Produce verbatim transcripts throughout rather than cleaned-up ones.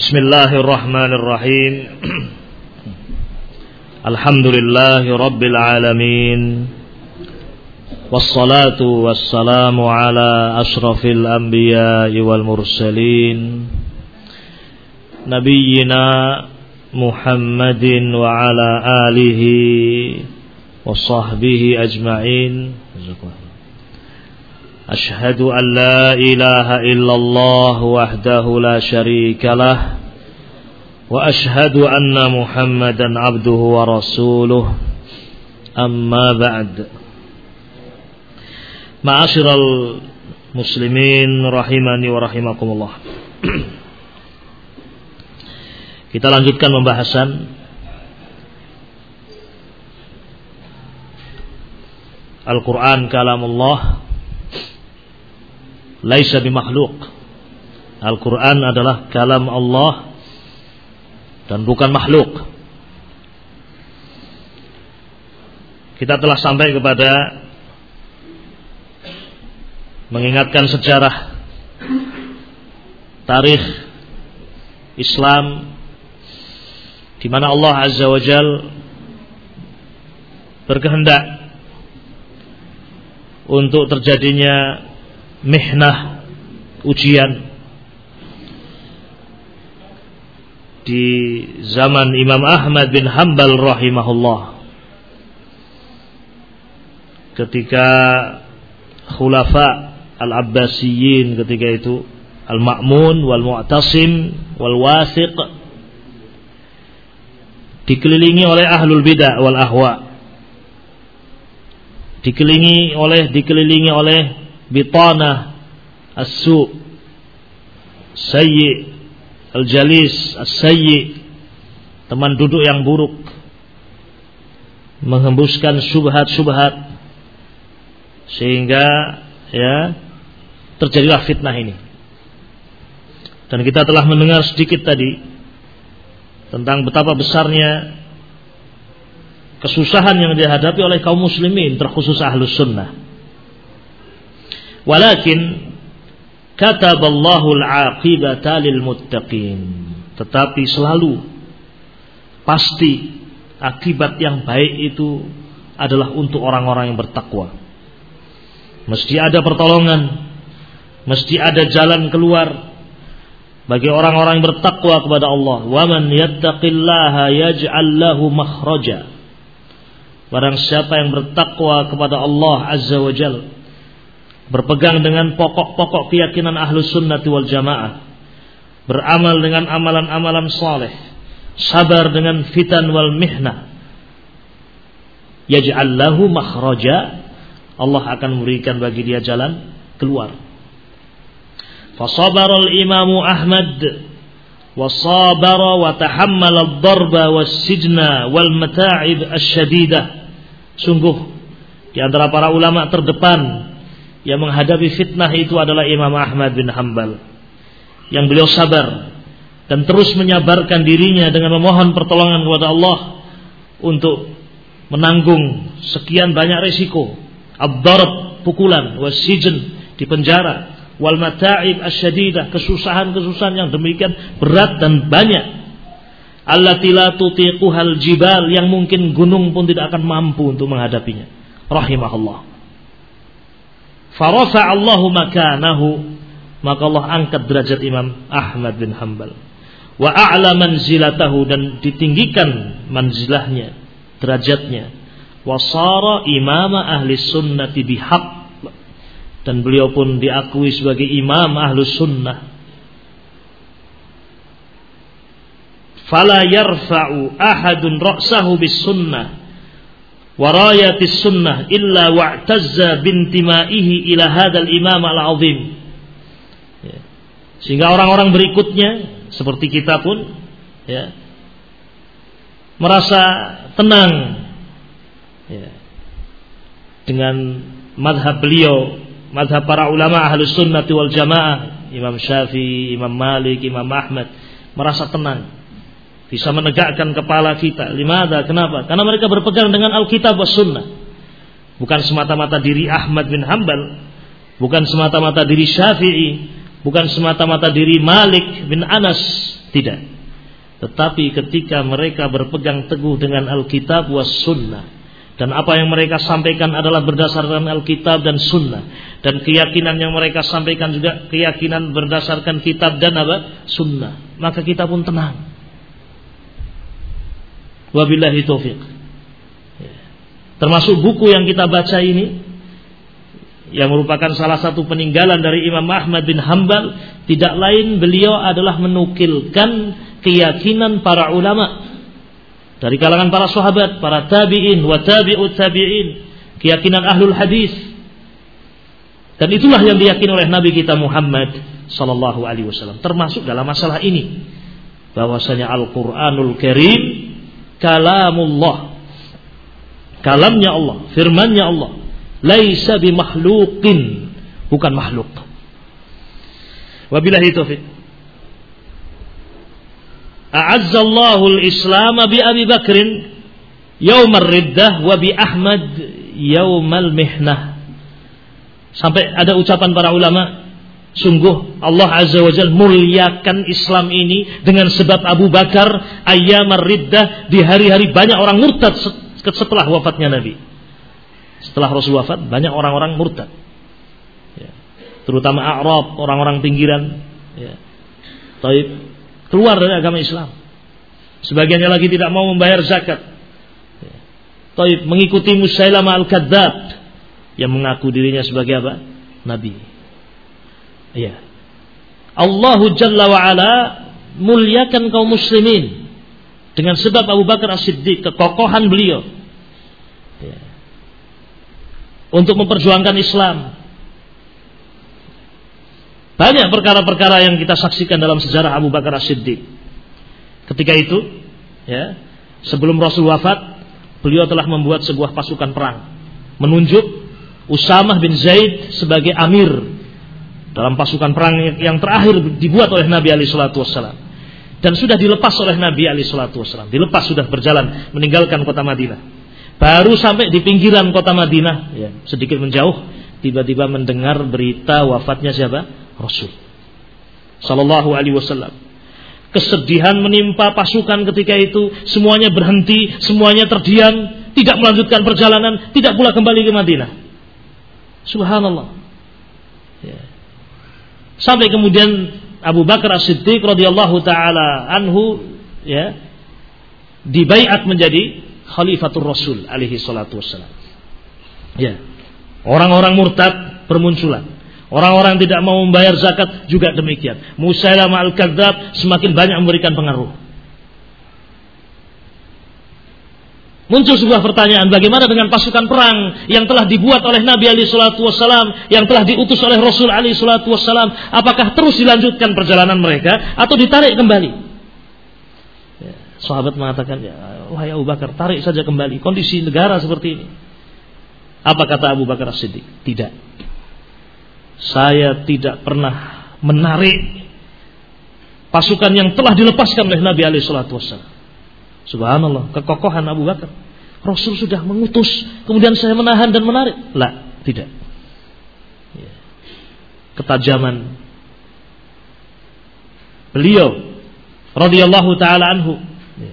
Bismillahirrahmanirrahim. Alhamdulillahi rabbil alamin. Wassalatu wassalamu ala ashrafil anbiya'i wal mursalin, nabiyyina Muhammadin wa ala alihi wa sahbihi ajma'in. Ashhadu an la ilaha illallah wahdahu la syarika lah, wa ashhadu anna Muhammadan abduhu wa rasuluh. Amma ba'd. Ma'asyiral muslimin rahimani wa rahimakumullah. Kita lanjutkan pembahasan Al-Quran kalamullah, laisa bimakhluk. Al-Quran adalah kalam Allah dan bukan makhluk. Kita telah sampai kepada mengingatkan sejarah tarikh Islam, di mana Allah Azza wa Jalla berkehendak untuk terjadinya mihnah, ujian di zaman Imam Ahmad bin Hanbal rahimahullah, ketika khulafa Al-Abbasiyyin ketika itu, Al-Ma'mun wal Mu'tasim wal Wathiq, dikelilingi oleh ahlul bidah wal ahwa, dikelilingi oleh dikelilingi oleh bitanah as-su', sayyi al-jalis as-sayyi, teman duduk yang buruk, menghembuskan syubhat-syubhat, sehingga ya terjadilah fitnah ini. Dan kita telah mendengar sedikit tadi tentang betapa besarnya kesusahan yang dihadapi oleh kaum muslimin, terkhusus ahlus sunnah. Walakin kataballahu al-aqibata lil muttaqin. Tetapi selalu pasti akibat yang baik itu adalah untuk orang-orang yang bertakwa. Mesti ada pertolongan, mesti ada jalan keluar bagi orang-orang yang bertakwa kepada Allah. Wa man yattaqillaha yaj'al lahu makhraja. Barang siapa yang bertakwa kepada Allah Azza wa Jalla, berpegang dengan pokok-pokok keyakinan Ahlus Sunnah wal Jamaah, beramal dengan amalan-amalan saleh, sabar dengan fitan wal mihnah, yaj'al lahu makhraja, Allah akan memberikan bagi dia jalan keluar. Fasabara al-Imamu Ahmad wa sabara wa tahammala ad-darba was-sijna wal mata'ib asy-syadidah. Sungguh di antara para ulama terdepan yang menghadapi fitnah itu adalah Imam Ahmad bin Hanbal, yang beliau sabar dan terus menyabarkan dirinya dengan memohon pertolongan kepada Allah untuk menanggung sekian banyak risiko. Ad-darb, pukulan, was-sijn, di penjara, wal mata'ib asy-syadidah, kesusahan-kesusahan yang demikian berat dan banyak, allati la tutiquhal jibal, yang mungkin gunung pun tidak akan mampu untuk menghadapinya. Rahimahullah. Farafa'a Allahu makanahu, maka Allah angkat derajat Imam Ahmad bin Hanbal. Wa a'la manzilatahu, dan ditinggikan manzilahnya, derajatnya. Wa sara imama ahli sunnati bihaq, dan beliau pun diakui sebagai imam ahli sunnah. Fala yarfa'u ahadun ra'sahu bis sunnah wa rayatis sunnah illa wa'tazza bintimaihi ila hadzal imam al-'azim. Ya. Sehingga orang-orang berikutnya seperti kita pun ya merasa tenang ya dengan madhab beliau, madhab para ulama ahlus sunnati wal jamaah, Imam Syafi'i, Imam Malik, Imam Ahmad, merasa tenang, bisa menegakkan kepala kita. Limada? Kenapa? Karena mereka berpegang dengan Alkitab was sunnah. Bukan semata-mata diri Ahmad bin Hanbal, bukan semata-mata diri Syafi'i, bukan semata-mata diri Malik bin Anas, Tidak. Tetapi ketika mereka berpegang teguh dengan Alkitab was sunnah, dan apa yang mereka sampaikan adalah berdasarkan Alkitab dan sunnah, dan keyakinan yang mereka sampaikan juga keyakinan berdasarkan kitab dan apa? Sunnah, maka kita pun tenang. Wabillahi taufiq. Termasuk buku yang kita baca ini, yang merupakan salah satu peninggalan dari Imam Ahmad bin Hanbal, tidak lain beliau adalah menukilkan keyakinan para ulama dari kalangan para sahabat, para tabi'in wa tabi'ut tabi'in, keyakinan ahlul hadis. Dan itulah yang diyakini oleh Nabi kita Muhammad sallallahu alaihi wasallam, termasuk dalam masalah ini, bahwasanya Al-Qur'anul Karim kalamullah, kalamnya Allah, firmannya Allah, laisa bimakhluqin, bukan makhluk. Wabillahi taufiq. A'azzallahu al-Islam bi Abi Bakrin yaumal riddah wa bi Ahmad yaumal mihnah. Sampai ada ucapan para ulama, sungguh Allah Azza wa Jalla muliakan Islam ini dengan sebab Abu Bakar ayyamar riddah, di hari-hari banyak orang murtad setelah wafatnya Nabi. Setelah Rasul wafat, banyak orang-orang murtad, ya, terutama A'rab, orang-orang pinggiran, ya, taib, keluar dari agama Islam. Sebagiannya lagi tidak mau membayar zakat, ya, taib, mengikuti Musailamah al-Kadzdzab yang mengaku dirinya sebagai apa? Nabi. Ya. Allahu Jalla wa Ala muliakan kaum muslimin dengan sebab Abu Bakar As-Siddiq, kekokohan beliau, ya, untuk memperjuangkan Islam. Banyak perkara-perkara yang kita saksikan dalam sejarah Abu Bakar As-Siddiq. Ketika itu, ya, sebelum Rasul wafat, beliau telah membuat sebuah pasukan perang, menunjuk Usamah bin Zaid sebagai amir dalam pasukan perang yang terakhir dibuat oleh Nabi alaihi salatu wassalam, dan sudah dilepas oleh Nabi alaihi salatu wassalam. Dilepas, sudah berjalan meninggalkan kota Madinah. Baru sampai di pinggiran kota Madinah, ya, sedikit menjauh, tiba-tiba mendengar berita wafatnya siapa? Rasul sallallahu alaihi wasallam. Kesedihan menimpa pasukan ketika itu. Semuanya berhenti, semuanya terdiam, tidak melanjutkan perjalanan, tidak pula kembali ke Madinah. Subhanallah, ya. Sampai kemudian Abu Bakar As-Siddiq radhiyallahu taala anhu, ya, dibaiat menjadi Khalifatul Rasul alaihi salatu wassalam. Ya. Orang-orang murtad bermunculan. Orang-orang tidak mau membayar zakat juga demikian. Musailamah al-Kadzdzab semakin banyak memberikan pengaruh. Muncul sebuah pertanyaan, bagaimana dengan pasukan perang yang telah dibuat oleh Nabi alaihi salatu wassalam, yang telah diutus oleh Rasul alaihi salatu wassalam? Apakah terus dilanjutkan perjalanan mereka atau ditarik kembali? Ya, sahabat mengatakan, ya, wahai Abu Bakar, tarik saja kembali, kondisi negara seperti ini. Apa kata Abu Bakar As-Siddiq? Tidak. Saya tidak pernah menarik pasukan yang telah dilepaskan oleh Nabi alaihi salatu wassalam. Subhanallah, kekokohan Abu Bakar. Rasul sudah mengutus, kemudian saya menahan dan menarik? La, tidak. Ketajaman beliau radhiyallahu taala anhu,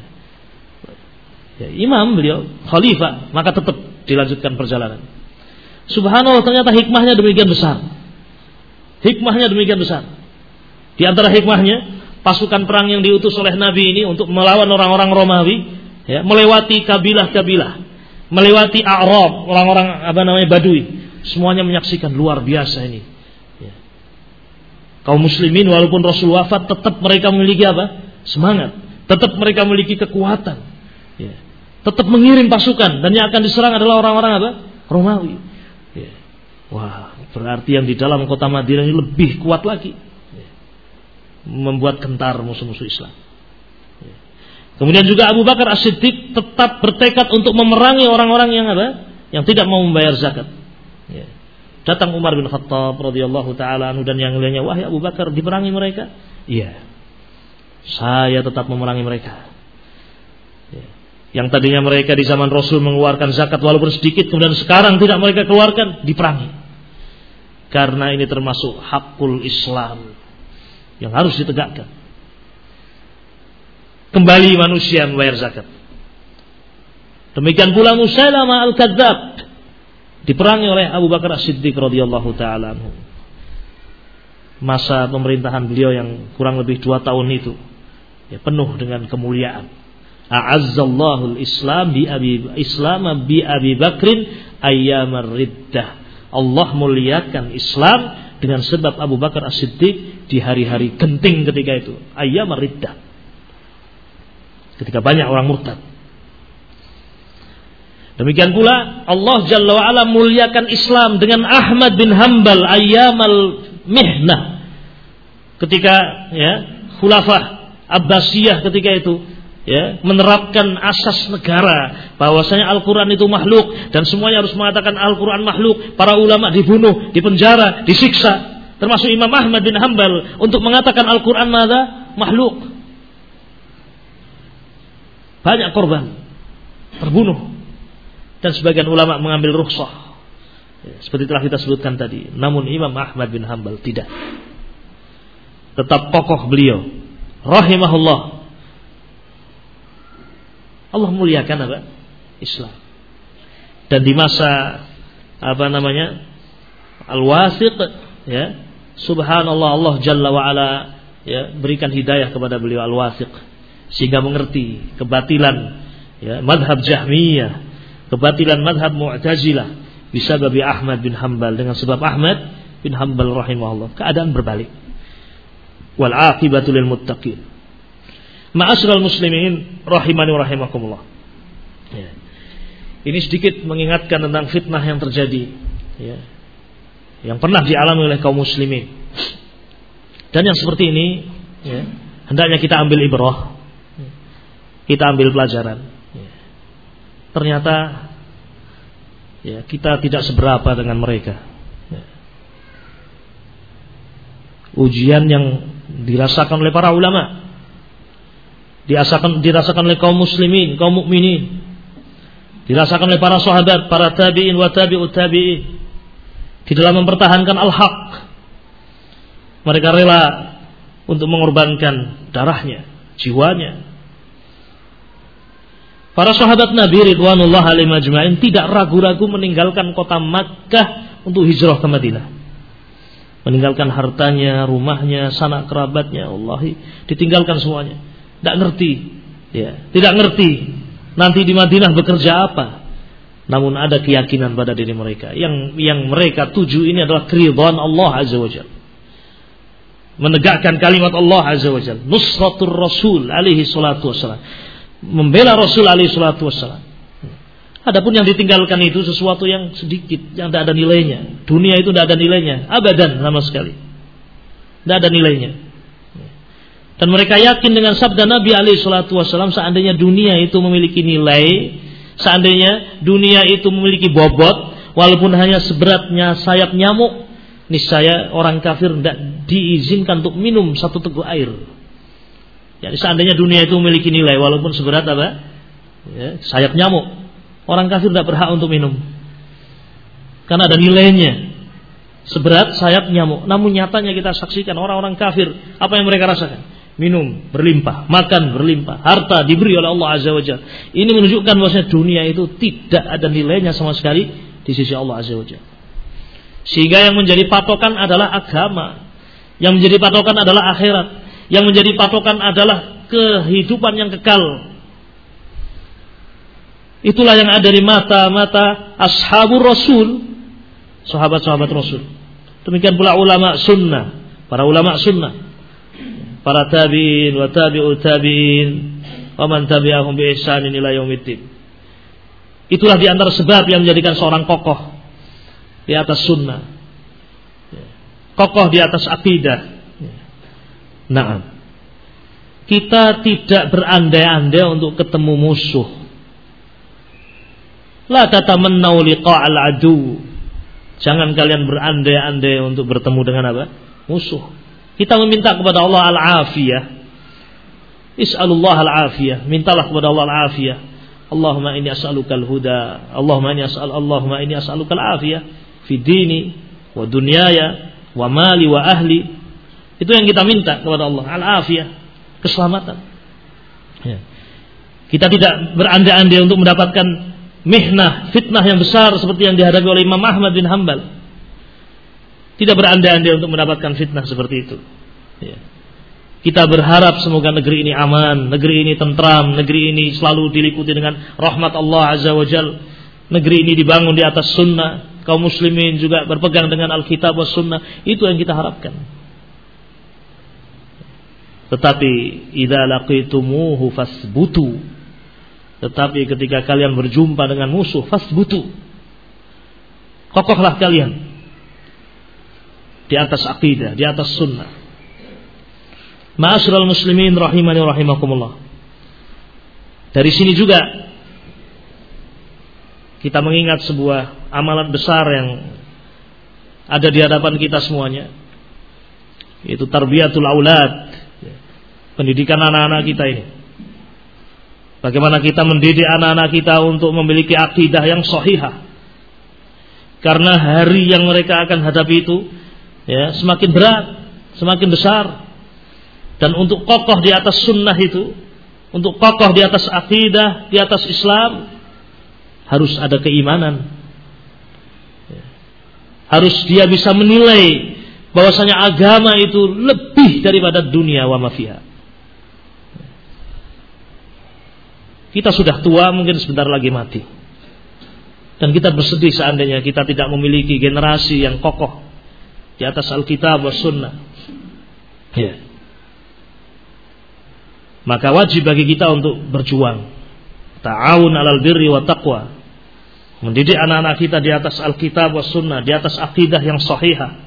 ya, imam beliau, khalifah, maka tetap dilanjutkan perjalanan. Subhanallah, ternyata hikmahnya demikian besar. Hikmahnya demikian besar. Di antara hikmahnya, pasukan perang yang diutus oleh Nabi ini untuk melawan orang-orang Romawi, ya, melewati kabilah-kabilah, melewati A'rab, orang-orang apa namanya Badui, semuanya menyaksikan luar biasa ini. Ya. Kaum muslimin walaupun Rasul wafat, tetap mereka memiliki apa? Semangat. Tetap mereka memiliki kekuatan. Ya. Tetap mengirim pasukan, dan yang akan diserang adalah orang-orang apa? Romawi. Ya. Wah, berarti yang di dalam kota Madinah ini lebih kuat lagi, membuat gentar musuh-musuh Islam. Kemudian juga Abu Bakar As-Siddiq tetap bertekad untuk memerangi orang-orang yang apa? Yang tidak mau membayar zakat. Ya. Datang Umar bin Khattab radhiyallahu taala anhu dan yang lainnya, wahai Abu Bakar, diperangi mereka? Iya. Saya tetap memerangi mereka. Ya. Yang tadinya mereka di zaman Rasul mengeluarkan zakat walaupun sedikit, kemudian sekarang tidak mereka keluarkan, diperangi. Karena ini termasuk hakul Islam yang harus ditegakkan. kembali manusia membayar zakat. Demikian pula Musailamah al-Kadzdzab diperangi oleh Abu Bakar As-Siddiq radhiyallahu taala anhu. Masa pemerintahan beliau yang kurang lebih dua tahun itu ya, penuh dengan kemuliaan. A'azzallahu al-Islam bi Abi Islam bi Abi Bakrin ayyamar riddah. Allah muliakan Islam dengan sebab Abu Bakar As-Siddiq di hari-hari genting ketika itu, ayyamar riddah. Ketika banyak orang murtad. Demikian pula Allah Jalla wa Ala muliakan Islam dengan Ahmad bin Hanbal ayyamal mihnah. Ketika ya, Khulafah Abbasiyah ketika itu ya, menerapkan asas negara bahwasanya Al-Qur'an itu makhluk dan semuanya harus mengatakan Al-Qur'an makhluk. Para ulama dibunuh, dipenjara, disiksa, termasuk Imam Ahmad bin Hanbal untuk mengatakan Al-Qur'an madza? Makhluk. Banyak korban terbunuh dan sebagian ulama mengambil rukhsah ya, seperti telah kita sebutkan tadi. Namun Imam Ahmad bin Hanbal tidak. Tetap kokoh beliau rahimahullah. Allah muliakan apa? Islam. Dan di masa apa namanya? Al-Wasiq ya, subhanallah, Allah Jalla wa Ala ya, berikan hidayah kepada beliau Al-Wasiq sehingga mengerti kebatilan ya, madhab Jahmiyah, kebatilan madhab Mu'tazilah bisa bagi Ahmad bin Hanbal. Dengan sebab Ahmad bin Hanbal rahimahullah keadaan berbalik. Wal aqibatu lil muttaqin. Ma'asyiral muslimin rahimani wa rahimakumullah. Ya. Ini sedikit mengingatkan tentang fitnah yang terjadi ya, yang pernah dialami oleh kaum muslimin. Dan yang seperti ini ya, hendaknya kita ambil ibrah, kita ambil pelajaran ya. Ternyata ya, kita tidak seberapa dengan mereka ya. Ujian yang dirasakan oleh para ulama, dirasakan dirasakan oleh kaum muslimin, kaum mukminin, dirasakan oleh para sahabat, para tabi'in wa tabi'ut tabi'in di dalam mempertahankan al-haq. Mereka rela untuk mengorbankan darahnya, jiwanya. Para sahabat Nabi ridwanullah alaihim ajma'in tidak ragu-ragu meninggalkan kota Makkah untuk hijrah ke Madinah. Meninggalkan hartanya, rumahnya, sanak kerabatnya, wallahi ditinggalkan semuanya. Tidak ngerti, ya, tidak ngerti nanti di Madinah bekerja apa. Namun ada keyakinan pada diri mereka. Yang yang mereka tuju ini adalah keridhaan Allah Azza wa Jalla. Menegakkan kalimat Allah Azza wa Jalla. Nusratul Rasul alaihi salatu wassalam. Membela Rasul alaihi salatu wassalam. Adapun yang ditinggalkan itu sesuatu yang sedikit, yang tidak ada nilainya. Dunia itu tidak ada nilainya, abadan sama sekali. Tidak ada nilainya. Dan mereka yakin dengan sabda Nabi alaihi salatu wassalam, seandainya dunia itu memiliki nilai, seandainya dunia itu memiliki bobot, walaupun hanya seberatnya sayap nyamuk, niscaya orang kafir tidak diizinkan untuk minum satu teguk air. Jadi seandainya dunia itu memiliki nilai, walaupun seberat apa? Ya, sayap nyamuk, orang kafir tidak berhak untuk minum, karena ada nilainya. Seberat sayap nyamuk. Namun nyatanya kita saksikan orang-orang kafir, apa yang mereka rasakan? Minum berlimpah, makan berlimpah, harta diberi oleh Allah Azza wa Jalla. Ini menunjukkan bahwasanya dunia itu tidak ada nilainya sama sekali di sisi Allah Azza wa Jalla. Sehingga yang menjadi patokan adalah agama, yang menjadi patokan adalah akhirat, yang menjadi patokan adalah kehidupan yang kekal. Itulah yang ada di mata-mata ashabur Rasul, sahabat-sahabat Rasul. Demikian pula ulama sunnah, para ulama sunnah, para tabi'in wa tabi'ut tabi'in wa man tabi'ahum bi ihsanin ila yaumiddin. Itulah di antara sebab yang menjadikan seorang kokoh di atas sunnah, kokoh di atas akidah. Nah, kita tidak berandai-andai untuk ketemu musuh. La tatamannau liqa'al adu. Jangan kalian berandai-andai untuk bertemu dengan apa? Musuh. Kita meminta kepada Allah al-afiyah. Is'alullah al-afiyah. Mintalah kepada Allah al-afiyah. Allahumma inni as'aluka al-huda. Allahumma inni as'al Allahumma inni as'aluka al-afiyah fi dini wa dunyaya wa mali wa ahli. Itu yang kita minta kepada Allah, al-afiyah, keselamatan. Ya. Kita tidak berandai-andai untuk mendapatkan mihnah, fitnah yang besar seperti yang dihadapi oleh Imam Ahmad bin Hanbal. Tidak berandai-andai untuk mendapatkan fitnah seperti itu. Ya. Kita berharap semoga negeri ini aman, negeri ini tentram, negeri ini selalu diliputi dengan rahmat Allah Azza wa Jalla. Negeri ini dibangun di atas sunnah, kaum muslimin juga berpegang dengan Alkitab wa sunnah. Itu yang kita harapkan. Tetapi idza laqitumuhu fasbutu. Tetapi ketika kalian berjumpa dengan musuh, fasbutu. Kokohlah kalian di atas akidah, di atas sunnah. Ma'asyiral muslimin rahimani wa rahimakumullah. Dari sini juga kita mengingat sebuah amalan besar yang ada di hadapan kita semuanya, yaitu tarbiyatul aulad, pendidikan anak-anak kita ini. Bagaimana kita mendidik anak-anak kita untuk memiliki akidah yang sahihah. Karena hari yang mereka akan hadapi itu ya, semakin berat, semakin besar. Dan untuk kokoh di atas sunnah itu, untuk kokoh di atas akidah, di atas Islam, harus ada keimanan. Harus dia bisa menilai bahwasanya agama itu lebih daripada dunia wa ma fiha. Kita sudah tua, mungkin sebentar lagi mati. Dan kita bersedih seandainya kita tidak memiliki generasi yang kokoh di atas Alkitab wa sunnah. Ya. Maka wajib bagi kita untuk berjuang. Ta'awun 'alal birri wa taqwa. Mendidik anak-anak kita di atas Alkitab wa sunnah, di atas akidah yang sahihah.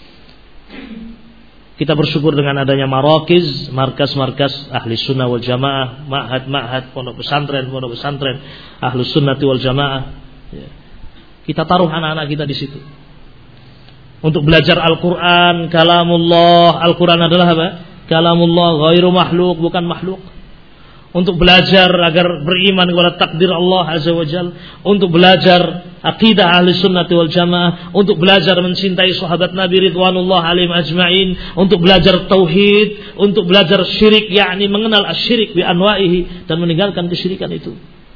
Kita bersyukur dengan adanya marakiz, markas-markas ahli sunnah wal jamaah, ma'had-ma'had, pondok pesantren, pondok pesantren, ahli sunnati wal jamaah. Ya. Kita taruh anak-anak kita di situ untuk belajar Al-Quran, kalamullah. Al-Quran adalah apa? Kalamullah, ghairu makhluk, bukan makhluk. Untuk belajar agar beriman kepada takdir Allah Azza wa Jalla, untuk belajar akidah ahli sunnati wal jamaah, untuk belajar mencintai sahabat Nabi ridwanullah alaihim ajma'in, untuk belajar tauhid, untuk belajar syirik, yakni mengenal asyirik bi anwa'ihi dan meninggalkan kesyirikan itu.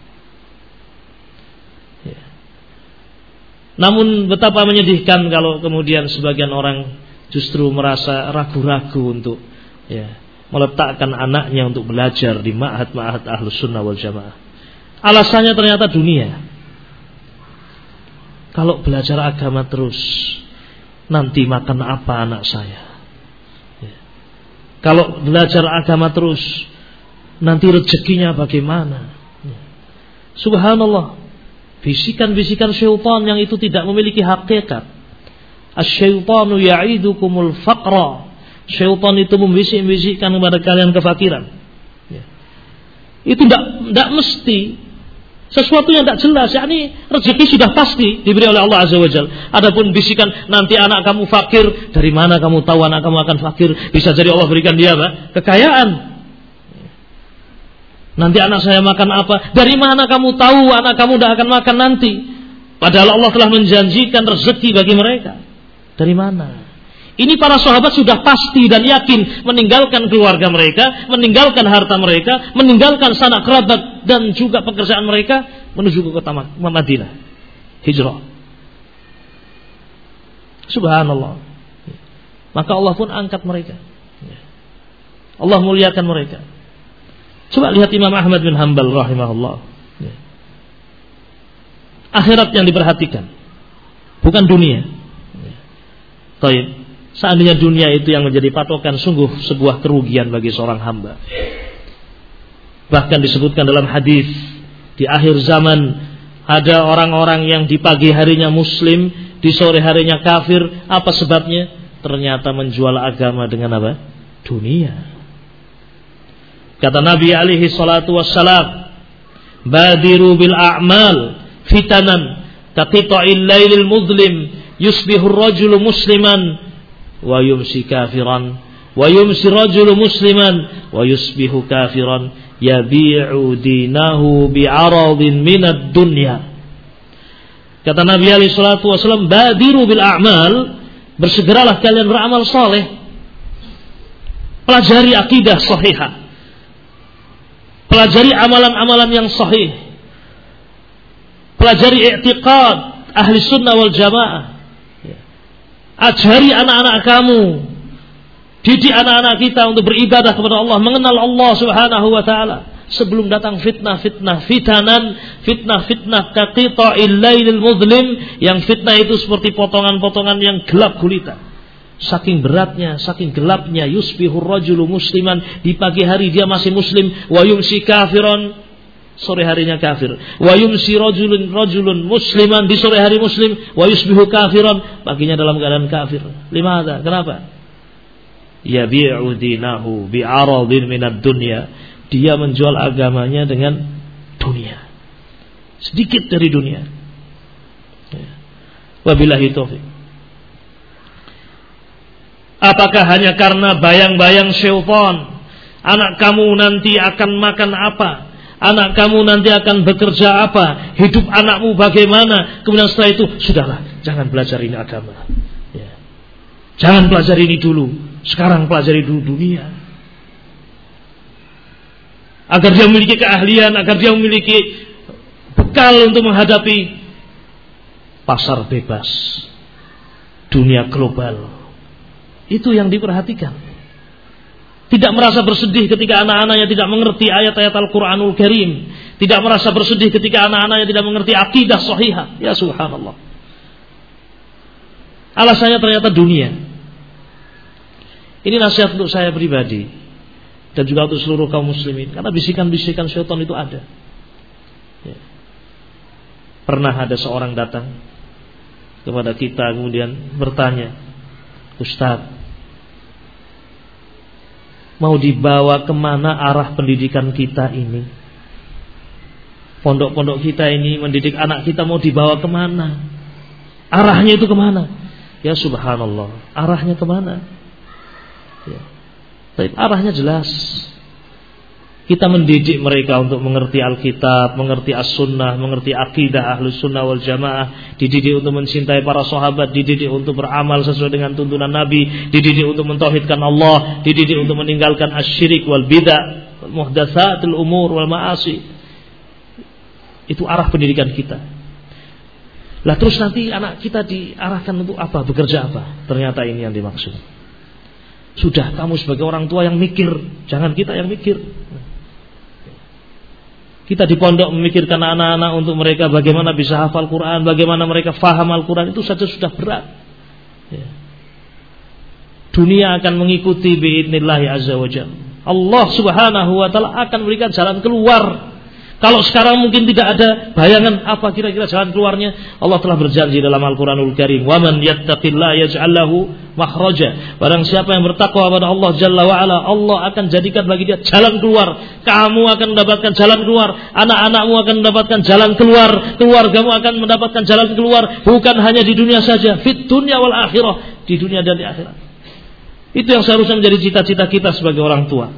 Ya. Namun betapa menyedihkan kalau kemudian sebagian orang justru merasa ragu-ragu untuk ya meletakkan anaknya untuk belajar di ma'had-ma'had ahlus sunnah wal jamaah. Alasannya ternyata dunia. Kalau belajar agama terus, nanti makan apa anak saya? Ya. Kalau belajar agama terus, nanti rezekinya bagaimana? Ya. Subhanallah, bisikan-bisikan syaitan yang itu tidak memiliki hakikat. Asy-syaitanu ya'idukumul faqra. Syaitan itu membisik-bisikkan kepada kalian kefakiran. Ya. Itu tidak tidak mesti sesuatu yang tidak jelas. Yakni rezeki sudah pasti diberi oleh Allah Azza wa Jalla. Adapun bisikan nanti anak kamu fakir, dari mana kamu tahu anak kamu akan fakir? Bisa jadi Allah berikan dia apa? Kekayaan. Nanti anak saya makan apa? Dari mana kamu tahu anak kamu tidak akan makan nanti? Padahal Allah telah menjanjikan rezeki bagi mereka. Dari mana? Ini para sahabat sudah pasti dan yakin meninggalkan keluarga mereka, meninggalkan harta mereka, meninggalkan sanak kerabat dan juga pekerjaan mereka menuju ke kota Madinah. Hijrah. Subhanallah. Maka Allah pun angkat mereka. Allah muliakan mereka. Coba lihat Imam Ahmad bin Hanbal rahimahullah. Akhirat yang diperhatikan, bukan dunia. Taib. Seandainya dunia itu yang menjadi patokan, sungguh sebuah kerugian bagi seorang hamba. Bahkan disebutkan dalam hadis, di akhir zaman ada orang-orang yang di pagi harinya muslim, di sore harinya kafir. Apa sebabnya? Ternyata menjual agama dengan apa? Dunia. Kata Nabi alaihi salatu wassalam, badiru bil a'mal fitanan kaqita'il lailil muzlim yusbihur rajulu musliman wa yumsi kafiran wa yumsi rajulu musliman wa yusbihu kafiran yabi'u dinahu bi'aradin minad dunya. Kata Nabi alaihi salatu wasallam, badiru bil a'mal, bersegeralah kalian beramal saleh. Pelajari akidah sahihah, Pelajari amalan-amalan yang sahih. Pelajari i'tiqad ahli sunnah wal jamaah. Ajari anak-anak kamu, didik anak-anak kita untuk beribadah kepada Allah, mengenal Allah Subhanahu wa taala sebelum datang fitnah-fitnah, fitanan, fitnah-fitnah kaqita'il lailil muzlim, yang fitnah itu seperti potongan-potongan yang gelap gulita. Saking beratnya, saking gelapnya, yusbihur rajulu musliman, di pagi hari dia masih muslim, wa yumsi kafiron, sore harinya kafir. Wa yumsi rajulun rajulun musliman, di sore hari muslim, wa yusbihu kafiron, paginya dalam keadaan kafir. Limada? Kenapa? Yabi'u dinahu bi'aradin minad dunya. Dia menjual agamanya dengan dunia, sedikit dari dunia. Wabillahi taufiq. Apakah hanya karena bayang-bayang syaitan, anak kamu nanti akan makan apa, anak kamu nanti akan bekerja apa, hidup anakmu bagaimana, kemudian setelah itu sudahlah, jangan belajar ini agama, ya. Jangan pelajari ini dulu, sekarang pelajari dulu dunia, agar dia memiliki keahlian, agar dia memiliki bekal untuk menghadapi pasar bebas, dunia global. Itu yang diperhatikan. Tidak merasa bersedih ketika anak-anaknya tidak mengerti ayat-ayat Al-Quranul Karim. Tidak merasa bersedih ketika anak-anaknya tidak mengerti akidah sahihah. Ya subhanallah. Alasannya ternyata dunia. Ini nasihat untuk saya pribadi dan juga untuk seluruh kaum muslimin. Karena bisikan-bisikan syaitan itu ada. Ya. Pernah ada seorang datang kepada kita kemudian bertanya, Ustaz, mau dibawa kemana arah pendidikan kita ini? Pondok-pondok kita ini mendidik anak kita mau dibawa kemana? Arahnya itu kemana? Ya subhanallah, arahnya kemana? Ya. Tapi arahnya jelas. Kita mendidik mereka untuk mengerti Alkitab, mengerti As-Sunnah, mengerti akidah Ahlus Sunnah wal Jamaah, dididik untuk mencintai para sahabat, dididik untuk beramal sesuai dengan tuntunan Nabi, dididik untuk mentauhidkan Allah, dididik untuk meninggalkan asyirik wal bid'ah, wal muhdatsatul umur wal ma'asi. Itu arah pendidikan kita. Lah terus nanti anak kita diarahkan untuk apa? Bekerja apa? Ternyata ini yang dimaksud. Sudah, kamu sebagai orang tua yang mikir, jangan kita yang mikir. Kita di pondok memikirkan anak-anak untuk mereka bagaimana bisa hafal Quran, bagaimana mereka faham Al-Quran, itu saja sudah berat. Ya. Dunia akan mengikuti biidnillahi azza wa jalla. Allah subhanahu wa ta'ala akan memberikan jalan keluar. Kalau sekarang mungkin tidak ada bayangan apa kira-kira jalan keluarnya, Allah telah berjanji dalam Al-Quranul Karim, wa man yattaqillaha yaj'al lahu makhraja. Barang siapa yang bertakwa kepada Allah Jalla wa ala, Allah akan jadikan bagi dia jalan keluar. Kamu akan mendapatkan jalan keluar, anak-anakmu akan mendapatkan jalan keluar, keluargamu akan mendapatkan jalan keluar, bukan hanya di dunia saja, fit dunya wal akhirah, di dunia dan di akhirat. Itu yang seharusnya menjadi cita-cita kita sebagai orang tua.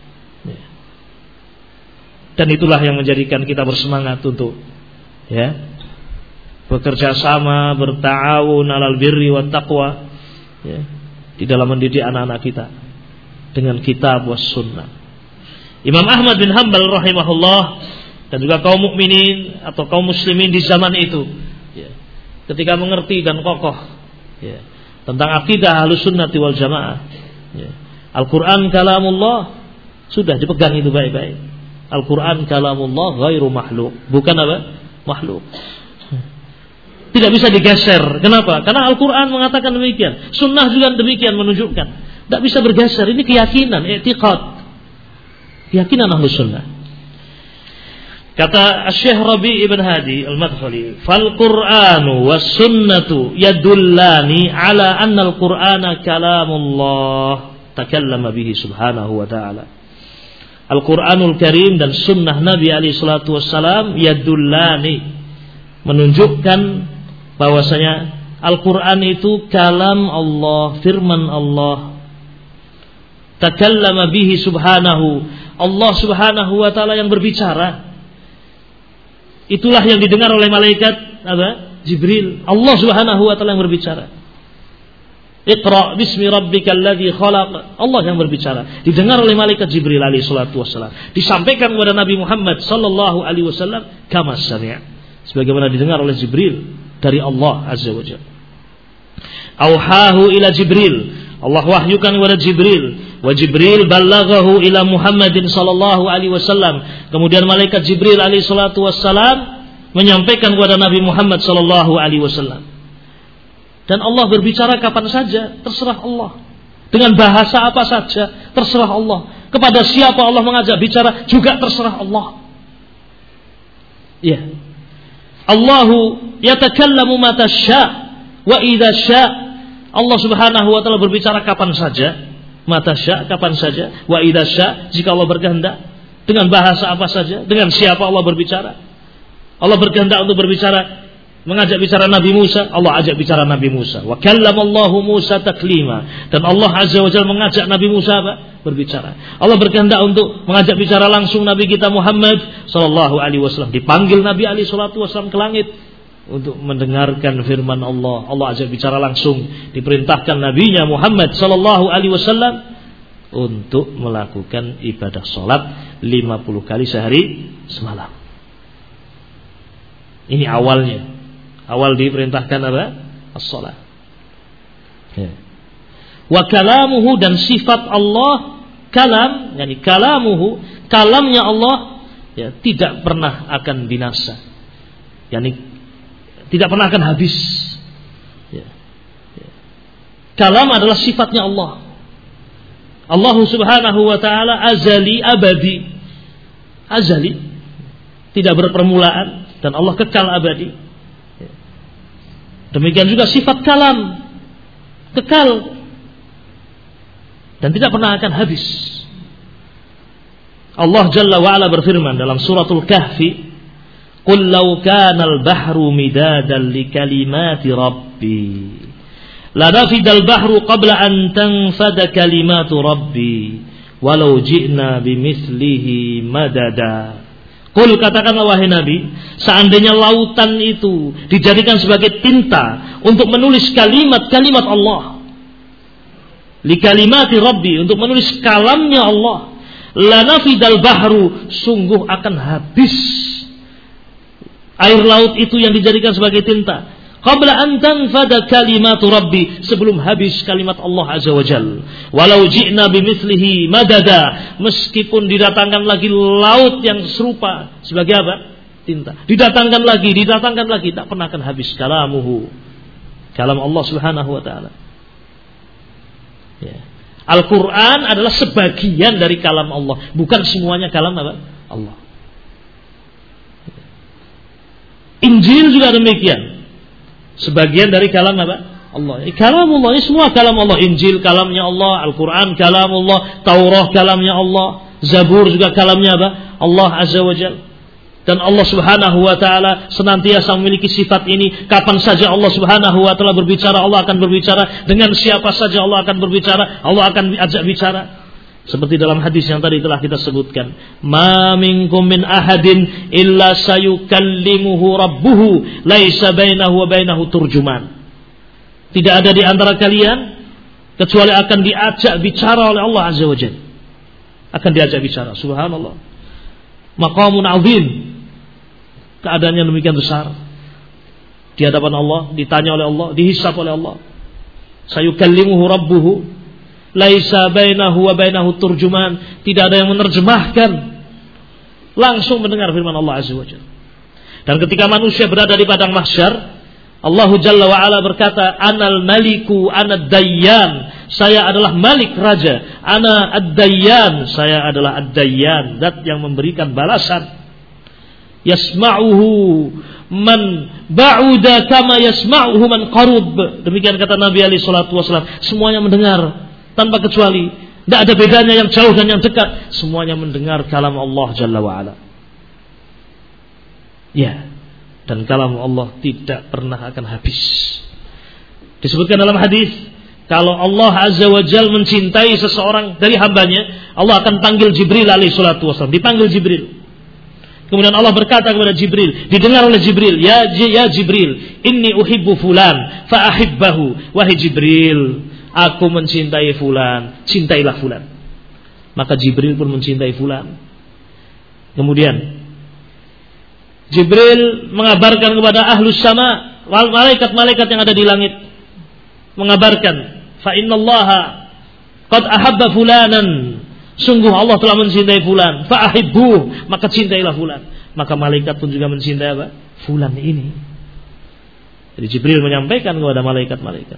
Dan itulah yang menjadikan kita bersemangat untuk ya bekerja sama, berta'awun 'alal birri wat taqwa, ya, di dalam mendidik anak-anak kita dengan kitab was sunnah. Imam Ahmad bin Hanbal rahimahullah dan juga kaum mukminin atau kaum muslimin di zaman itu, ya, ketika mengerti dan kokoh, ya, tentang akidah Ahlussunnah wal Jamaah, ya, Al-Quran kalamullah, sudah dipegang itu baik-baik. Al-Quran kalamullah ghairu makhluk, bukan apa? Makhluk. Tidak bisa digeser. Kenapa? Karena Al-Quran mengatakan demikian, Sunnah juga demikian menunjukkan. Tidak bisa bergeser. Ini keyakinan, i'tiqad, keyakinan Ahlus Sunnah. Kata Syekh Rabi' ibn Hadi Al-Madkhali, fal Qur'anu was sunnatu yadullani ala anna al-Qur'ana kalamullah takallama bihi subhanahu wa ta'ala. Al-Quranul Karim dan Sunnah Nabi alaihi salatu wassalam yadullani, menunjukkan bahwasanya Al-Quran itu kalam Allah, firman Allah. Takallama bihi subhanahu, Allah subhanahu wa ta'ala yang berbicara. Itulah yang didengar oleh malaikat apa? Jibril. Allah subhanahu wa ta'ala yang berbicara. Iqra bismi rabbikal ladzi khalaq. Allah yang berbicara. Didengar oleh malaikat Jibril alaihi salatu wassalam. Disampaikan kepada Nabi Muhammad sallallahu alaihi wasallam kama sami'. Sebagaimana didengar oleh Jibril dari Allah azza wa jalla. Auhahu ila Jibril. Allah wahyukan kepada Jibril. Wa Jibril ballaghahu ila Muhammadin sallallahu alaihi wasallam. Kemudian malaikat Jibril alaihi salatu wassalam menyampaikan kepada Nabi Muhammad sallallahu alaihi wasallam. Dan Allah berbicara kapan saja, terserah Allah. Dengan bahasa apa saja, terserah Allah. Kepada siapa Allah mengajak bicara, juga terserah Allah. Ya. Allahu yatakallamu mata sya' wa idza sya'. Allah Subhanahu wa taala berbicara kapan saja, mata sya', kapan saja, wa idza sya', jika Allah berkehendak. Dengan bahasa apa saja, dengan siapa Allah berbicara. Allah berkehendak untuk berbicara, mengajak bicara Nabi Musa, Allah ajak bicara Nabi Musa. Wa kallamallahu Musa taklima. Dan Allah azza wa jalla mengajak Nabi Musa apa? Berbicara. Allah berkehendak untuk mengajak bicara langsung Nabi kita Muhammad sallallahu alaihi wasallam. Dipanggil Nabi alaihi salatu wasallam ke langit untuk mendengarkan firman Allah. Allah ajak bicara langsung. Diperintahkan nabinya Muhammad sallallahu alaihi wasallam untuk melakukan ibadah salat lima puluh kali sehari semalam. Ini awalnya. Awal diperintahkan apa? As-salat. Ya. Wa kalamuhu, dan sifat Allah kalam, yakni kalamuhu, kalamnya Allah ya tidak pernah akan binasa. Yakni tidak pernah akan habis. Ya. Ya. Kalam adalah sifatnya Allah. Allah Subhanahu wa taala azali abadi. Azali, tidak berpermulaan, dan Allah kekal abadi. Demikian juga sifat kalam, kekal dan tidak pernah akan habis. Allah Jalla wa'ala berfirman dalam suratul Kahfi, Qul law kana al-bahru midadan li kalimati rabbi la nafida al-bahru qabla an tanfada kalimatu rabbi walau ji'na bimithlihi madada. Qul, katakanlah wahai Nabi, seandainya lautan itu dijadikan sebagai tinta untuk menulis kalimat-kalimat Allah, li kalimati Rabbi, untuk menulis kalamnya Allah, lanafidal bahru, sungguh akan habis air laut itu yang dijadikan sebagai tinta. Qabla an tanfada kalimatu Rabbi, sebelum habis kalimat Allah azza wa jalla. Walau ji'na bimithlihi madada, meskipun didatangkan lagi laut yang serupa sebagai apa? Tinta. Didatangkan lagi, didatangkan lagi, tak pernah akan habis kalamuhu. Kalam Allah Subhanahu wa taala. Ya. Al-Qur'an adalah sebagian dari kalam Allah, bukan semuanya kalam apa? Allah. Injil juga demikian. Sebagian dari kalam apa? Allah. Kalam Allah, ini semua kalam Allah. Injil kalamnya Allah, Al-Quran kalam Allah, Taurah kalamnya Allah, Zabur juga kalamnya apa? Allah azza wa jalla. Dan Allah Subhanahu wa taala senantiasa memiliki sifat ini. Kapan saja Allah Subhanahu wa taala berbicara, Allah akan berbicara. Dengan siapa saja Allah akan berbicara, Allah akan ajak bicara. Seperti dalam hadis yang tadi telah kita sebutkan, ma minkum min ahadin illa sayukallimuhu rabbuhu laisa bainahu wa bainahu turjuman. Tidak ada di antara kalian kecuali akan diajak bicara oleh Allah azza wa jalla. Akan diajak bicara, subhanallah. Maqamun azim. Keadaannya demikian besar. Di hadapan Allah, ditanya oleh Allah, dihisab oleh Allah. Sayukallimuhu rabbuhu laisa bainahu wa bainahu turjuman, tidak ada yang menerjemahkan, langsung mendengar firman Allah azza wa jalla. Dan ketika manusia berada di padang mahsyar, Allah Jalla wa ala berkata, anal maliku anad dayyan, saya adalah malik raja, ana ad-dayyan, saya adalah ad-dayyan, zat yang memberikan balasan. Yasma'uhu man ba'uda kama yasma'uhu man qarub. Demikian kata Nabi alaihi salatu wasallam, semuanya mendengar tanpa kecuali, tidak ada bedanya yang jauh dan yang dekat, semuanya mendengar kalam Allah Jalla wa'ala. Ya, dan kalam Allah tidak pernah akan habis. Disebutkan dalam hadis, kalau Allah Azza wa Jalla mencintai seseorang dari hambanya, Allah akan panggil Jibril alaihi salatu wasallam, dipanggil Jibril. Kemudian Allah berkata kepada Jibril, didengar oleh Jibril, ya, ya Jibril, inni uhibbu fulan fa ahibbahu. Wahai Jibril, aku mencintai fulan, cintailah fulan. Maka Jibril pun mencintai fulan. Kemudian Jibril mengabarkan kepada ahlus sama, malaikat-malaikat yang ada di langit, mengabarkan, fa innallaha qad ahabba fulanan, sungguh Allah telah mencintai fulan, fa ahibbuh, maka cintailah fulan. Maka malaikat pun juga mencintai apa? Fulan ini. Jadi Jibril menyampaikan kepada malaikat-malaikat.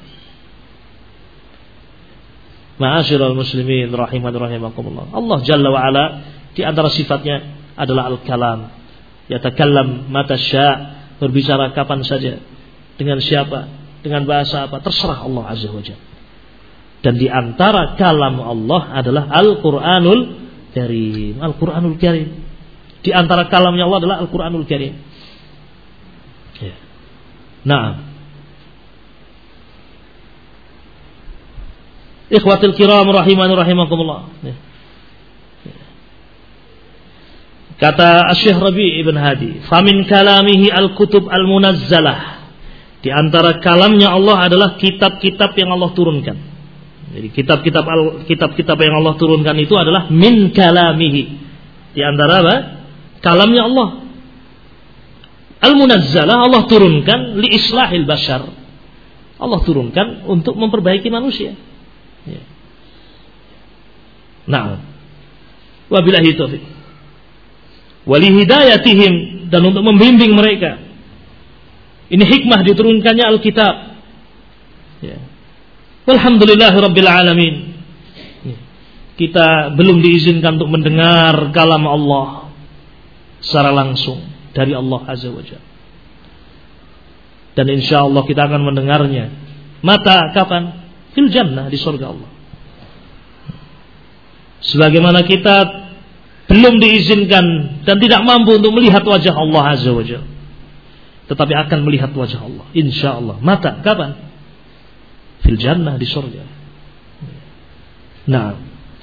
Ma'asyiral muslimin rahiman rahimakumullah. Allah Jalla wa Ala di antara sifatnya adalah al-kalam. Yatakallam mata sya', berbicara kapan saja, dengan siapa, dengan bahasa apa, terserah Allah Azza wa Jalla. Dan di antara kalam Allah adalah Al-Qur'anul Karim. Al-Qur'anul Karim. Di antara kalamnya Allah adalah Al-Qur'anul Karim. Ya. Nah, ikhwatul kiram rahiman rahimakumullah. Kata Asy-Syaikh Rabi' Ibn Hadi, "Famin kalamihi al-kutub al-munazzalah." Di antara kalamnya Allah adalah kitab-kitab yang Allah turunkan. Jadi kitab-kitab kitab-kitab yang Allah turunkan itu adalah min kalamihi. Di antara apa? Kalamnya Allah. Al-munazzalah Allah turunkan li islahil bashar. Allah turunkan untuk memperbaiki manusia. Ya. Nah, wabillahi taufiq. Wali hidayatihim, dan untuk membimbing mereka. Ini hikmah diturunkannya Alkitab. Ya. Walhamdulillahirabbil alamin. Ya. Kita belum diizinkan untuk mendengar kalam Allah secara langsung dari Allah Azza wa Jalla. Dan insyaallah kita akan mendengarnya. Mata kapan? Fil jannah, di surga Allah. Sebagaimana kita belum diizinkan dan tidak mampu untuk melihat wajah Allah Azza wa Jalla, tetapi akan melihat wajah Allah insyaallah. Mata kapan? Fil jannah, di surga. Nah,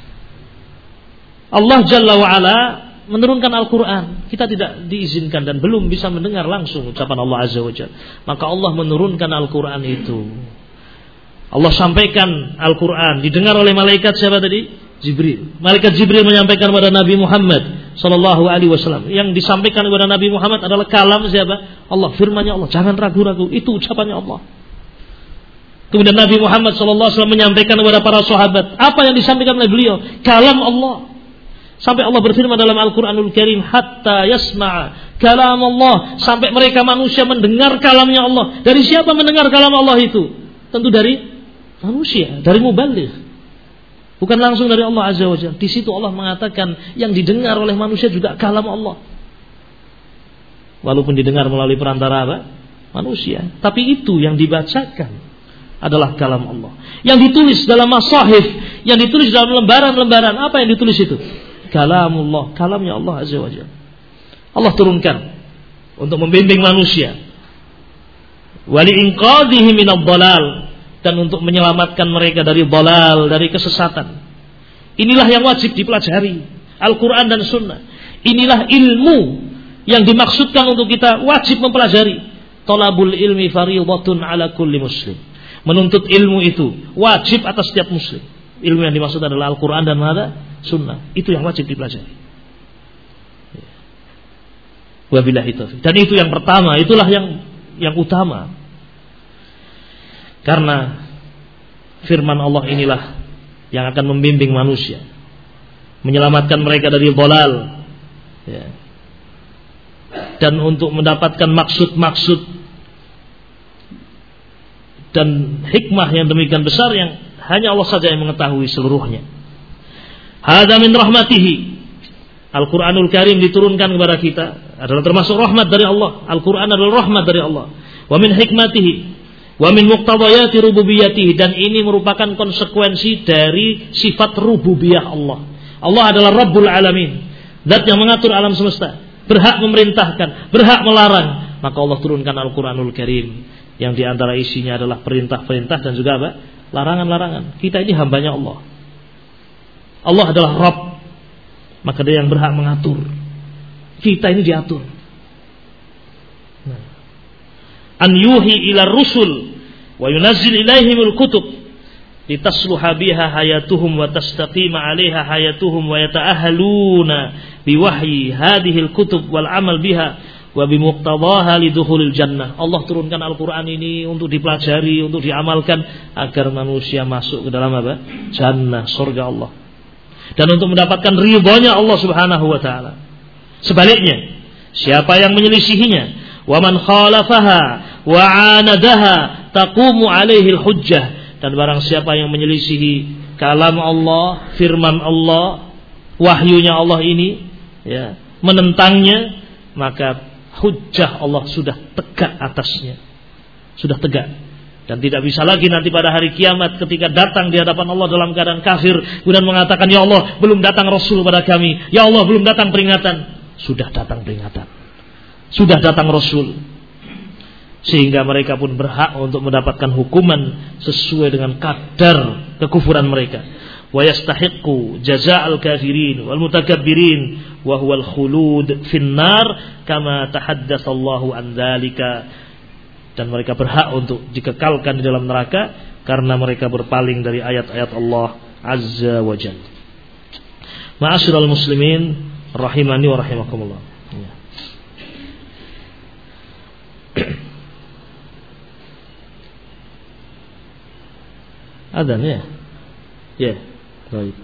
Allah Jalla wa Ala menurunkan Al-Quran. Kita tidak diizinkan dan belum bisa mendengar langsung ucapan Allah Azza wa Jalla. Maka Allah menurunkan Al-Quran itu. Allah sampaikan Al-Quran, didengar oleh malaikat siapa tadi? Jibril. Malaikat Jibril menyampaikan kepada Nabi Muhammad sallallahu alaihi wasallam. Yang disampaikan kepada Nabi Muhammad adalah kalam siapa? Allah, firman-Nya Allah. Jangan ragu-ragu, itu ucapannya Allah. Kemudian Nabi Muhammad sallallahu alaihi wasallam menyampaikan kepada para sahabat apa yang disampaikan oleh beliau, kalam Allah. Sampai Allah berfirman dalam Al-Qur'anul Karim, hatta yasma'a kalam Allah, sampai mereka manusia mendengar kalamnya Allah. Dari siapa mendengar kalam Allah itu? Tentu dari manusia, dari mubaligh. Bukan langsung dari Allah Azza wa Jalla. Di situ Allah mengatakan yang didengar oleh manusia juga kalam Allah. Walaupun didengar melalui perantara apa? Manusia. Tapi itu yang dibacakan adalah kalam Allah. Yang ditulis dalam masahif, yang ditulis dalam lembaran-lembaran, apa yang ditulis itu? Kalamullah, kalamnya Allah Azza wa Jalla. Allah turunkan untuk membimbing manusia. Wali inqadhihi minadh dhalal, dan untuk menyelamatkan mereka dari dhalal, dari kesesatan. Inilah yang wajib dipelajari, Al-Quran dan Sunnah. Inilah ilmu yang dimaksudkan untuk kita wajib mempelajari. Talabul ilmi fardhatun ala kulli muslim. Menuntut ilmu itu wajib atas setiap muslim. Ilmu yang dimaksud adalah Al-Quran dan Sunnah. Itu yang wajib dipelajari. Wabillahi taufiq. Dan itu yang pertama, itulah yang yang utama. Karena firman Allah inilah yang akan membimbing manusia, menyelamatkan mereka dari dhalal, ya. Dan untuk mendapatkan maksud-maksud dan hikmah yang demikian besar yang hanya Allah saja yang mengetahui seluruhnya. Hadza min rahmatihi. Al-Qur'anul Karim diturunkan kepada kita adalah termasuk rahmat dari Allah. Al-Qur'an adalah rahmat dari Allah. Wa min hikmatihi wa min muqtadayati rububiyyatihi, dan ini merupakan konsekuensi dari sifat rububiyah Allah. Allah adalah Rabbul Alamin, zat yang mengatur alam semesta, berhak memerintahkan, berhak melarang. Maka Allah turunkan Al-Qur'anul Karim yang diantara isinya adalah perintah-perintah dan juga apa? Larangan-larangan. Kita ini hambanya Allah. Allah adalah Rabb, maka Dia yang berhak mengatur. Kita ini diatur. An yuhi ila rusul wa yunazzil ilaihimul kutub, litasluha biha hayatuhum wa tastaqima 'alaiha hayatuhum wa yata'ahhaluna biwahyi hadhil kutub wal amal biha wa bimuqtadaha lidukhulil jannah. Allah turunkan Al-Qur'an ini untuk dipelajari, untuk diamalkan agar manusia masuk ke dalam apa? Jannah, surga Allah. Dan untuk mendapatkan ridhonya Allah Subhanahu wa taala. Sebaliknya, siapa yang menyelisihinya, wa man khalafaha wa 'anadaha taqumu 'alaihi al-hujjah, dan barang siapa yang menyelisihi kalam Allah, firman Allah, wahyunya Allah ini, ya, menentangnya, maka hujjah Allah sudah tegak atasnya. Sudah tegak. Dan tidak bisa lagi nanti pada hari kiamat ketika datang di hadapan Allah dalam keadaan kafir kemudian mengatakan, ya Allah belum datang Rasul pada kami, ya Allah belum datang peringatan. Sudah datang peringatan, sudah datang Rasul, sehingga mereka pun berhak untuk mendapatkan hukuman sesuai dengan kadar kekufuran mereka. Wa yastahiqqu jazaa'al kafirin wal mutakabbirin wa huwal khulud finnar kama tahaddatsa Allahu an dzalika. Dan mereka berhak untuk dikekalkan di dalam neraka karena mereka berpaling dari ayat-ayat Allah Azza wa Jalla. Ma'asyiral muslimin rahimani wa rahimakumullah. Ya. Adzan ya. Ya, baik.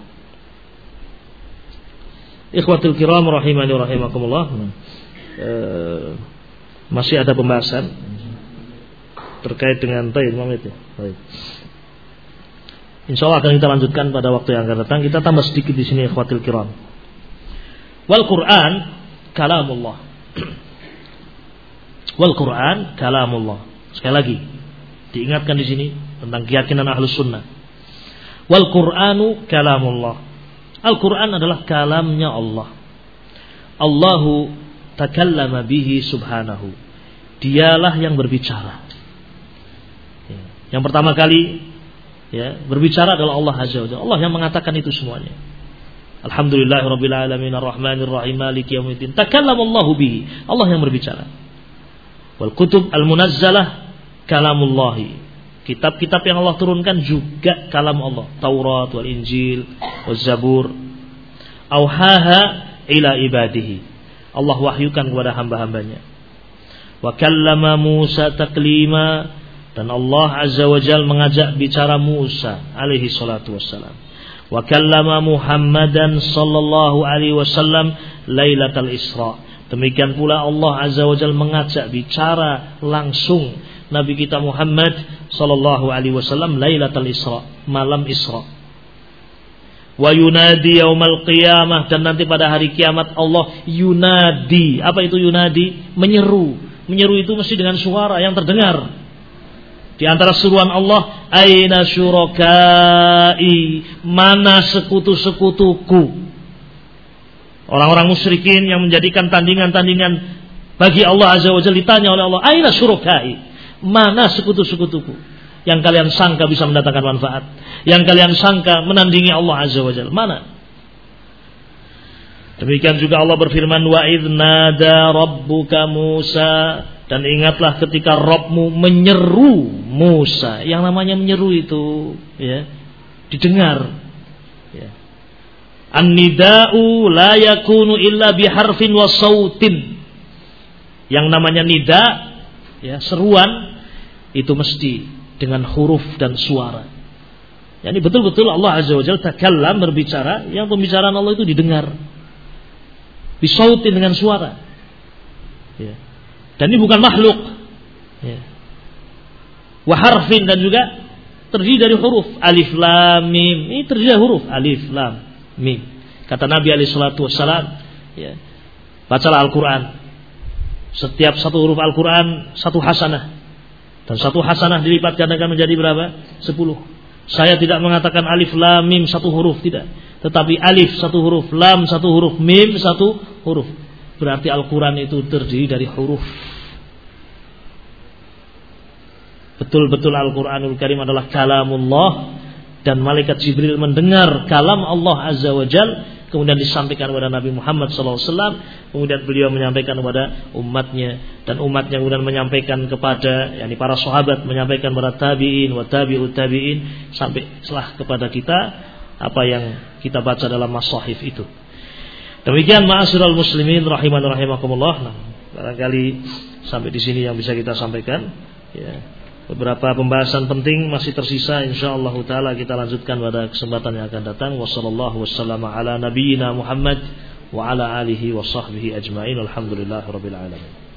Ikhwatul kiram rahimani wa rahimakumullah. Eh, masih ada pembahasan terkait dengan tayyib mamit ya. Baik. Insyaallah akan kita lanjutkan pada waktu yang akan datang. Kita tambah sedikit di sini ikhwatul kiram. Wal Qur'an kalamullah. Wal Qur'an kalamullah. Sekali lagi diingatkan di sini tentang keyakinan Ahlus Sunnah. Wal Qur'anu kalamullah. Al-Qur'an adalah kalamnya Allah. Allahu takallama bihi subhanahu. Dialah yang berbicara. Yang pertama kali ya, berbicara adalah Allah Azza wa Jalla. Allah yang mengatakan itu semuanya. Alhamdulillahirabbil alamin arrahmanir rahim maliki yaumiddin. Takallamallahu bihi. Allah yang berbicara. Wal kutub al munazzalah kalamullahi. Kitab-kitab yang Allah turunkan juga kalam Allah. Taurat wal Injil waz Zabur. Auhaha ila ibadihi. Allah wahyukan kepada hamba-hambanya. Wa kallama Musa taklima. Dan Allah Azza wa Jalla mengajak bicara Musa alaihi salatu wassalam. Wa kallama Muhammadan sallallahu alaihi wasallam lailatul Isra. Demikian pula Allah Azza wa Jalla mengajak bicara langsung Nabi kita Muhammad sallallahu alaihi wasallam lailatul Isra, malam Isra. Wa yunadi yaumal qiyamah, dan nanti pada hari kiamat Allah yunadi. Apa itu yunadi? Menyeru. Menyeru itu mesti dengan suara yang terdengar. Di antara seruan Allah, aina syurakai, mana sekutu-sekutuku. Orang-orang musyrikin yang menjadikan tandingan-tandingan bagi Allah Azza wa Jalla ditanya oleh Allah, aina syurakai, mana sekutu-sekutuku yang kalian sangka bisa mendatangkan manfaat, yang kalian sangka menandingi Allah Azza wa Jalla, mana? Demikian juga Allah berfirman, wa idz nada rabbuka Musa. Dan ingatlah ketika Rabbmu menyeru Musa. Yang namanya menyeru itu ya, didengar ya. An-nida'u la yakunu illa biharfin wa sautin. Yang namanya nida ya, seruan itu mesti dengan huruf dan suara. Yani betul-betul Allah Azza wa Jalla takallam, berbicara, yang pembicaraan Allah itu didengar. Bisautin, dengan suara ya. Dan ini bukan makhluk ya. Wa harfin, dan juga terdiri dari huruf alif lam mim. Ini terdiri dari huruf alif lam mim. Kata Nabi alaihi salatu wassalam ya, bacalah Al-Quran. Setiap satu huruf Al-Quran satu hasanah. Dan satu hasanah dilipat gandakan menjadi berapa? Sepuluh. Saya tidak mengatakan alif lam mim satu huruf, tidak. Tetapi alif satu huruf, lam satu huruf, mim satu huruf. Berarti Al-Quran itu terdiri dari huruf. Betul-betul Al-Quranul Karim adalah kalamullah. Dan malaikat Jibril mendengar kalam Allah Azza wa Jal kemudian disampaikan kepada Nabi Muhammad sallallahu alaihi wasallam, kemudian beliau menyampaikan kepada umatnya, dan umatnya kemudian menyampaikan kepada, yakni para sahabat menyampaikan kepada tabi'in wa tabi'ut tabi'in, sampai setelah kepada kita apa yang kita baca dalam mashahif itu. Demikian ma'asyiral muslimin rahiman rahimakumullah. Nah, barangkali sampai di sini yang bisa kita sampaikan. Ya. Beberapa pembahasan penting masih tersisa, insyaallah taala kita lanjutkan pada kesempatan yang akan datang. Wassallallahu wasallama ala nabiyyina Muhammad wa ala alihi wa sahbihi ajmain. Alhamdulillahirabbil alamin.